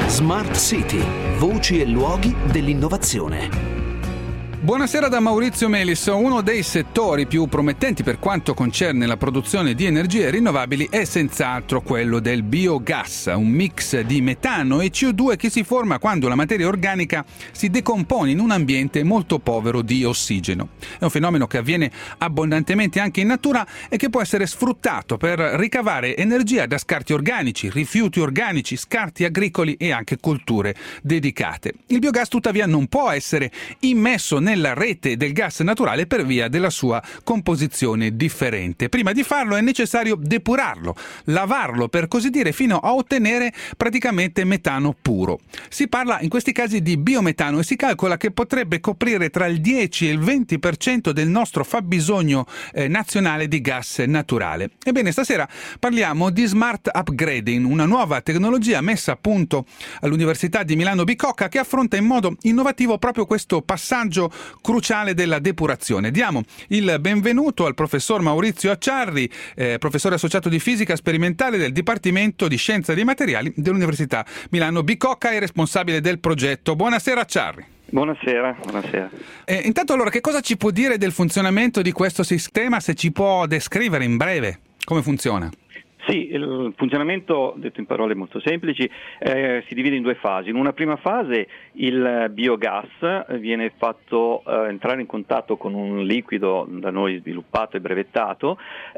Smart City, voci e luoghi dell'innovazione. Buonasera da Maurizio Melis. Uno dei settori più promettenti per quanto concerne la produzione di energie rinnovabili è senz'altro quello del biogas, un mix di metano e CO2 che si forma quando la materia organica si decompone in un ambiente molto povero di ossigeno. È un fenomeno che avviene abbondantemente anche in natura e che può essere sfruttato per ricavare energia da scarti organici, rifiuti organici, scarti agricoli e anche colture dedicate. Il biogas tuttavia non può essere immesso nella rete del gas naturale per via della sua composizione differente. Prima di farlo è necessario depurarlo, lavarlo per così dire, fino a ottenere praticamente metano puro. Si parla in questi casi di biometano e si calcola che potrebbe coprire tra il 10 e il 20% del nostro fabbisogno nazionale di gas naturale. Ebbene, stasera parliamo di Smart Upgrading, una nuova tecnologia messa a punto all'Università di Milano Bicocca che affronta in modo innovativo proprio questo passaggio cruciale della depurazione. Diamo il benvenuto al professor Maurizio Acciarri, professore associato di fisica sperimentale del Dipartimento di Scienza dei Materiali dell'Università Milano Bicocca e responsabile del progetto. Buonasera Acciarri. Buonasera. Intanto allora, che cosa ci può dire del funzionamento di questo sistema, se ci può descrivere in breve come funziona? Sì, il funzionamento, detto in parole molto semplici, si divide in due fasi. In una prima fase il biogas viene fatto entrare in contatto con un liquido da noi sviluppato e brevettato,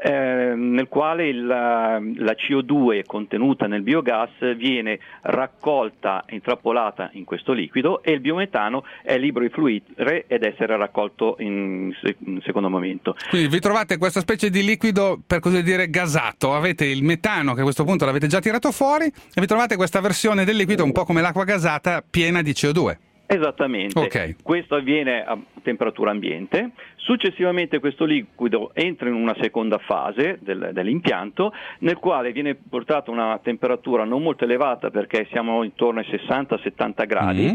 nel quale la CO2 contenuta nel biogas viene raccolta e intrappolata in questo liquido e il biometano è libero di fluire ed essere raccolto in secondo momento. Quindi vi trovate questa specie di liquido, per così dire, gasato, avete il metano che a questo punto l'avete già tirato fuori e vi trovate questa versione del liquido un po' come l'acqua gasata piena di CO2. Esattamente, okay. Questo avviene a temperatura ambiente, successivamente questo liquido entra in una seconda fase dell'impianto nel quale viene portata una temperatura non molto elevata perché siamo intorno ai 60-70 gradi.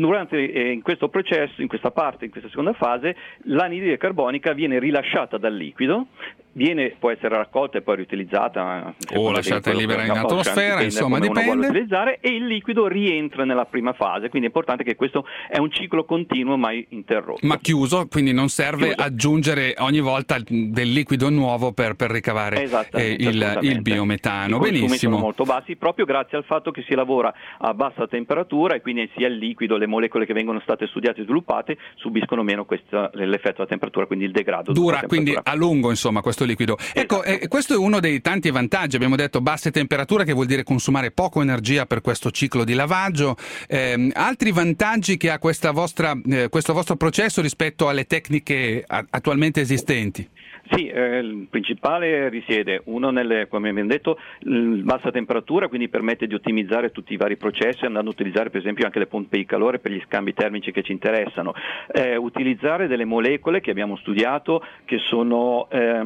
In questo processo, in questa seconda fase, l'anidride carbonica viene rilasciata dal liquido, può essere raccolta e poi riutilizzata o lasciata libera in atmosfera, insomma dipende, utilizzare, e il liquido rientra nella prima fase, quindi è importante che questo è un ciclo continuo mai interrotto. Ma chiuso, quindi non serve aggiungere ogni volta del liquido nuovo per ricavare il biometano. I consumi Benissimo. sono molto bassi proprio grazie al fatto che si lavora a bassa temperatura e quindi sia il liquido, le molecole che vengono state studiate e sviluppate subiscono meno l'effetto della temperatura, quindi il degrado. Dura quindi a lungo, insomma, questo liquido. Ecco, questo è uno dei tanti vantaggi. Abbiamo detto basse temperature, che vuol dire consumare poco energia per questo ciclo di lavaggio. Altri vantaggi che ha questo vostro processo rispetto alle tecniche attualmente esistenti? Sì, il principale risiede, come abbiamo detto, bassa temperatura, quindi permette di ottimizzare tutti i vari processi, andando a utilizzare per esempio anche le pompe di calore per gli scambi termici che ci interessano, utilizzare delle molecole che abbiamo studiato che sono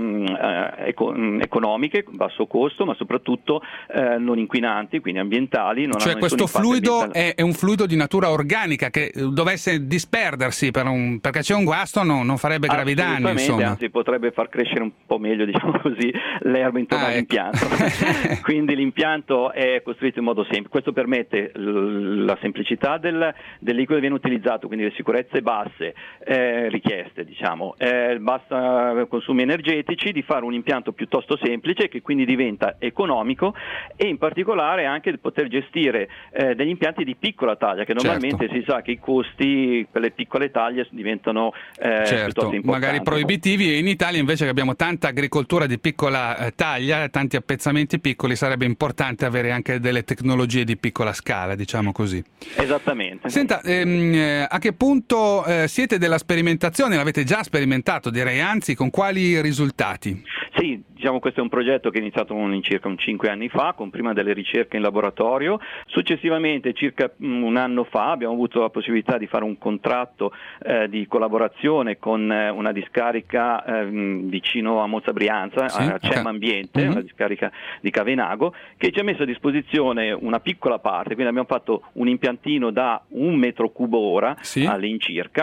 economiche, basso costo, ma soprattutto non inquinanti, quindi ambientali. Cioè questo fluido è un fluido di natura organica che dovesse disperdersi perché c'è un guasto non farebbe gravi danni, insomma. Anzi, potrebbe far crescere un po' meglio, diciamo così, l'erba intorno all'impianto. Quindi l'impianto è costruito in modo semplice. Questo permette la semplicità del liquido che viene utilizzato, quindi le sicurezze basse richieste, diciamo, basta consumi energetici, di fare un impianto piuttosto semplice che quindi diventa economico e in particolare anche di poter gestire degli impianti di piccola taglia, che normalmente si sa che i costi per le piccole taglie diventano piuttosto importanti. Magari proibitivi, e in Italia invece che abbiamo tanta agricoltura di piccola taglia, tanti appezzamenti piccoli, sarebbe importante avere anche delle tecnologie di piccola scala, diciamo così. Esattamente. Senta, a che punto siete della sperimentazione? L'avete già sperimentato, direi, anzi, con quali risultati? Sì, diciamo questo è un progetto che è iniziato circa 5 anni fa, con prima delle ricerche in laboratorio. Successivamente, circa un anno fa, abbiamo avuto la possibilità di fare un contratto di collaborazione con una discarica vicino a Mozza Brianza, a CEM Ambiente, una discarica di Cavenago, che ci ha messo a disposizione una piccola parte, quindi abbiamo fatto un impiantino da 1 metro cubo ora all'incirca,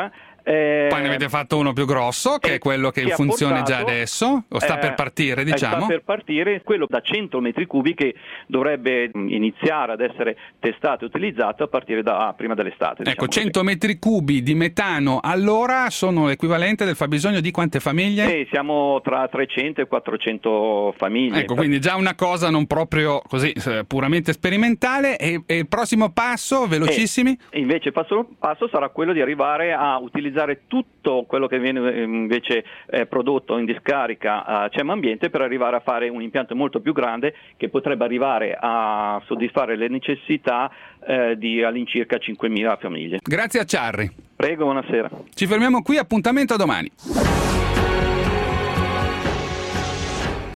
Poi ne avete fatto uno più grosso, che è quello che è in funzione già adesso, o sta per partire, diciamo? Sta per partire, quello da 100 metri cubi che dovrebbe iniziare ad essere testato e utilizzato a partire da prima dell'estate. Ecco, 100 metri cubi di metano all'ora sono l'equivalente del fabbisogno di quante famiglie? Siamo tra 300 e 400 famiglie. Ecco, quindi già una cosa non proprio così puramente sperimentale. E il prossimo passo, velocissimi? Invece il passo sarà quello di arrivare a utilizzare tutto quello che viene invece prodotto in discarica a CEM Ambiente per arrivare a fare un impianto molto più grande che potrebbe arrivare a soddisfare le necessità di all'incirca 5.000 famiglie. Grazie a Ciarri. Prego, buonasera. Ci fermiamo qui, appuntamento a domani.